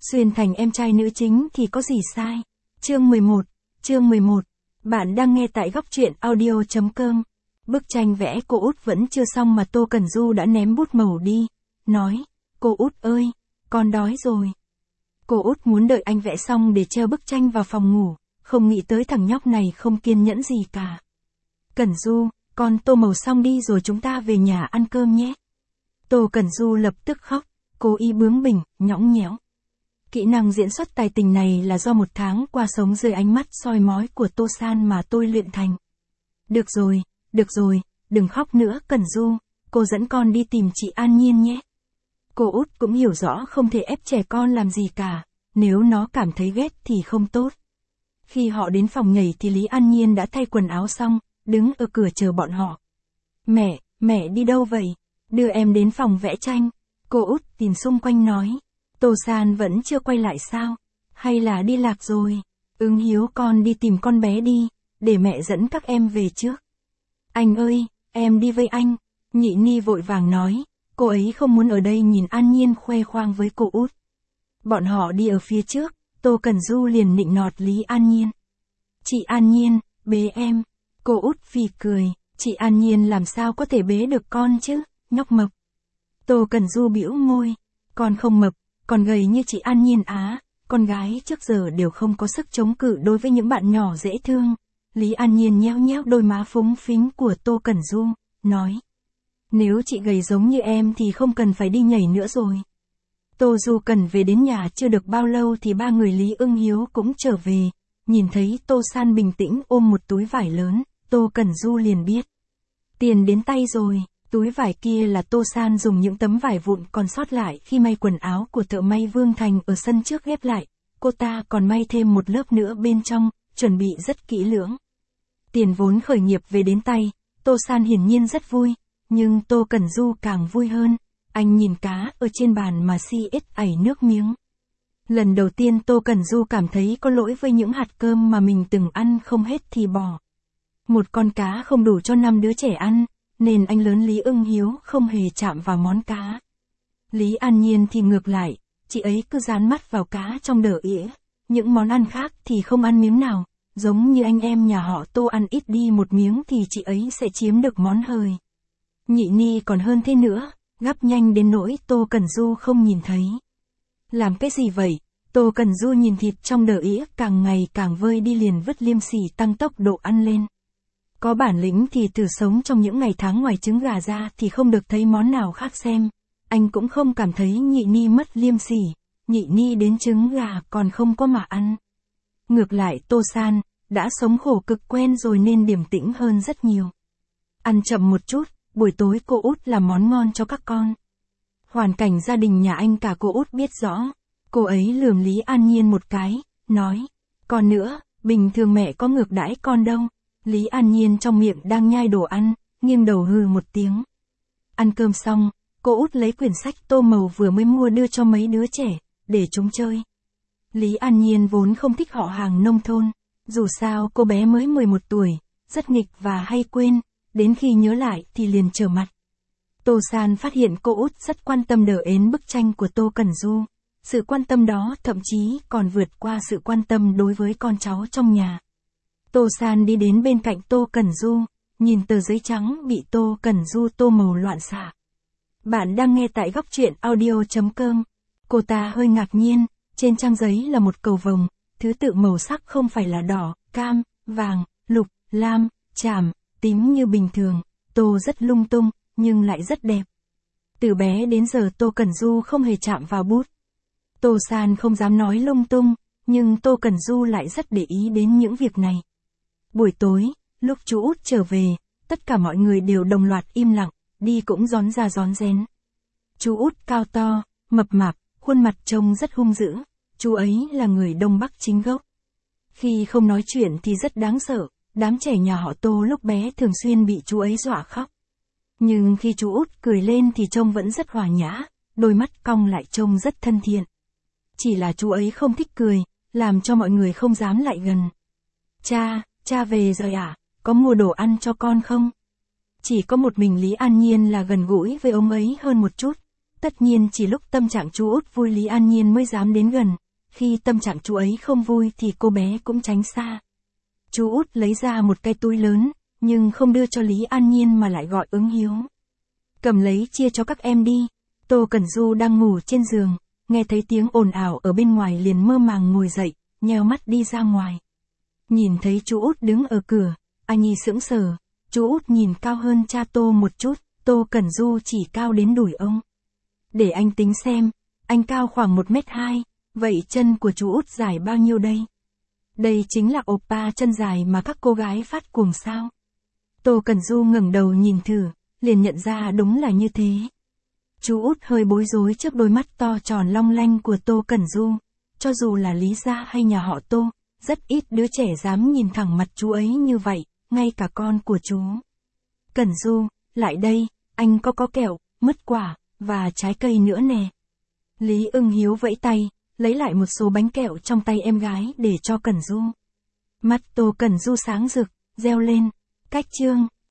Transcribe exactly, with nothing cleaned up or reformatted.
xuyên thành em trai nữ chính thì có gì sai. Chương mười một, chương mười một. Bạn đang nghe tại góc truyện audio chấm com. Bức tranh vẽ cô Út vẫn chưa xong mà Tô Cẩn Du đã ném bút màu đi, nói, cô Út ơi, con đói rồi. Cô Út muốn đợi anh vẽ xong để treo bức tranh vào phòng ngủ, không nghĩ tới thằng nhóc này không kiên nhẫn gì cả. Cẩn Du, con tô màu xong đi rồi chúng ta về nhà ăn cơm nhé. Tô Cẩn Du lập tức khóc, cô y bướng bỉnh, nhõng nhẽo. Kỹ năng diễn xuất tài tình này là do một tháng qua sống dưới ánh mắt soi mói của Tô San mà tôi luyện thành. Được rồi, được rồi, đừng khóc nữa Cẩn Du, cô dẫn con đi tìm chị An Nhiên nhé. Cô Út cũng hiểu rõ không thể ép trẻ con làm gì cả, nếu nó cảm thấy ghét thì không tốt. Khi họ đến phòng nhảy thì Lý An Nhiên đã thay quần áo xong, đứng ở cửa chờ bọn họ. Mẹ, mẹ đi đâu vậy? Đưa em đến phòng vẽ tranh. Cô Út tìm xung quanh nói. Tô San vẫn chưa quay lại sao? Hay là đi lạc rồi? Ứng Hiếu con đi tìm con bé đi, để mẹ dẫn các em về trước. Anh ơi, em đi với anh. Nhị Ni vội vàng nói, cô ấy không muốn ở đây nhìn An Nhiên khoe khoang với cô Út. Bọn họ đi ở phía trước, Tô Cẩn Du liền nịnh nọt Lý An Nhiên. Chị An Nhiên, bế em. Cô Út phì cười, chị An Nhiên làm sao có thể bế được con chứ, nhóc mập. Tô Cẩn Du bĩu môi, con không mập, còn gầy như chị An Nhiên á, con gái trước giờ đều không có sức chống cự đối với những bạn nhỏ dễ thương. Lý An Nhiên nhéo nhéo đôi má phúng phính của Tô Cẩn Du, nói. Nếu chị gầy giống như em thì không cần phải đi nhảy nữa rồi. Tô Du Cần về đến nhà chưa được bao lâu thì ba người Lý Ưng Hiếu cũng trở về, nhìn thấy Tô San bình tĩnh ôm một túi vải lớn, Tô Cẩn Du liền biết. Tiền đến tay rồi, túi vải kia là Tô San dùng những tấm vải vụn còn sót lại khi may quần áo của thợ may Vương Thành ở sân trước ghép lại, cô ta còn may thêm một lớp nữa bên trong, chuẩn bị rất kỹ lưỡng. Tiền vốn khởi nghiệp về đến tay, Tô San hiển nhiên rất vui, nhưng Tô Cẩn Du càng vui hơn, anh nhìn cá ở trên bàn mà si ết ảy nước miếng. Lần đầu tiên Tô Cẩn Du cảm thấy có lỗi với những hạt cơm mà mình từng ăn không hết thì bỏ. Một con cá không đủ cho năm đứa trẻ ăn, nên anh lớn Lý Ưng Hiếu không hề chạm vào món cá. Lý An Nhiên thì ngược lại, chị ấy cứ dán mắt vào cá trong đờ ỉa, những món ăn khác thì không ăn miếng nào, giống như anh em nhà họ Tô ăn ít đi một miếng thì chị ấy sẽ chiếm được món hời. Nhị Ni còn hơn thế nữa, gắp nhanh đến nỗi Tô Cẩn Du không nhìn thấy. Làm cái gì vậy? Tô Cẩn Du nhìn thịt trong đờ ỉa càng ngày càng vơi đi liền vứt liêm sỉ tăng tốc độ ăn lên. Có bản lĩnh thì từ sống trong những ngày tháng ngoài trứng gà ra thì không được thấy món nào khác xem. Anh cũng không cảm thấy Nhị Ni mất liêm sỉ, Nhị Ni đến trứng gà còn không có mà ăn. Ngược lại Tô San, đã sống khổ cực quen rồi nên điềm tĩnh hơn rất nhiều. Ăn chậm một chút, buổi tối cô Út làm món ngon cho các con. Hoàn cảnh gia đình nhà anh cả cô Út biết rõ. Cô ấy lườm Lý An Nhiên một cái, nói, còn nữa, bình thường mẹ có ngược đãi con đâu. Lý An Nhiên trong miệng đang nhai đồ ăn, nghiêng đầu hừ một tiếng. Ăn cơm xong, cô Út lấy quyển sách tô màu vừa mới mua đưa cho mấy đứa trẻ, để chúng chơi. Lý An Nhiên vốn không thích họ hàng nông thôn, dù sao cô bé mới mười một tuổi, rất nghịch và hay quên, đến khi nhớ lại thì liền trở mặt. Tô San phát hiện cô Út rất quan tâm đờ ến bức tranh của Tô Cẩn Du. Sự quan tâm đó thậm chí còn vượt qua sự quan tâm đối với con cháu trong nhà. Tô San đi đến bên cạnh Tô Cẩn Du, nhìn tờ giấy trắng bị Tô Cẩn Du tô màu loạn xạ. Bạn đang nghe tại góc truyện audio chấm com. Cô ta hơi ngạc nhiên, trên trang giấy là một cầu vồng, thứ tự màu sắc không phải là đỏ, cam, vàng, lục, lam, chàm, tím như bình thường, tô rất lung tung, nhưng lại rất đẹp. Từ bé đến giờ Tô Cẩn Du không hề chạm vào bút. Tô San không dám nói lung tung, nhưng Tô Cẩn Du lại rất để ý đến những việc này. Buổi tối, lúc chú Út trở về, tất cả mọi người đều đồng loạt im lặng, đi cũng rón ra rón rén. Chú Út cao to, mập mạp, khuôn mặt trông rất hung dữ, chú ấy là người Đông Bắc chính gốc. Khi không nói chuyện thì rất đáng sợ, đám trẻ nhà họ Tô lúc bé thường xuyên bị chú ấy dọa khóc. Nhưng khi chú Út cười lên thì trông vẫn rất hòa nhã, đôi mắt cong lại trông rất thân thiện. Chỉ là chú ấy không thích cười, làm cho mọi người không dám lại gần. Cha, cha về rồi à, có mua đồ ăn cho con không? Chỉ có một mình Lý An Nhiên là gần gũi với ông ấy hơn một chút. Tất nhiên chỉ lúc tâm trạng chú út vui Lý An Nhiên mới dám đến gần, khi tâm trạng chú ấy không vui thì cô bé cũng tránh xa. Chú út lấy ra một cái túi lớn, nhưng không đưa cho Lý An Nhiên mà lại gọi Ứng Hiếu. Cầm lấy chia cho các em đi. Tô Cẩn Du đang ngủ trên giường, nghe thấy tiếng ồn ào ở bên ngoài liền mơ màng ngồi dậy, nheo mắt đi ra ngoài. Nhìn thấy chú út đứng ở cửa, A Nhi sững sờ, chú út nhìn cao hơn cha Tô một chút, Tô Cẩn Du chỉ cao đến đùi ông. Để anh tính xem, anh cao khoảng một mét hai, vậy chân của chú út dài bao nhiêu đây? Đây chính là oppa chân dài mà các cô gái phát cuồng sao? Tô Cẩn Du ngẩng đầu nhìn thử, liền nhận ra đúng là như thế. Chú út hơi bối rối trước đôi mắt to tròn long lanh của Tô Cẩn Du. Cho dù là Lý gia hay nhà họ Tô, rất ít đứa trẻ dám nhìn thẳng mặt chú ấy như vậy, ngay cả con của chú. Cẩn Du, lại đây, anh có có kẹo, mứt quả, và trái cây nữa nè. Lý Ưng Hiếu vẫy tay, lấy lại một số bánh kẹo trong tay em gái để cho Cẩn Du. Mắt Tô Cẩn Du sáng rực, reo lên, cách chương.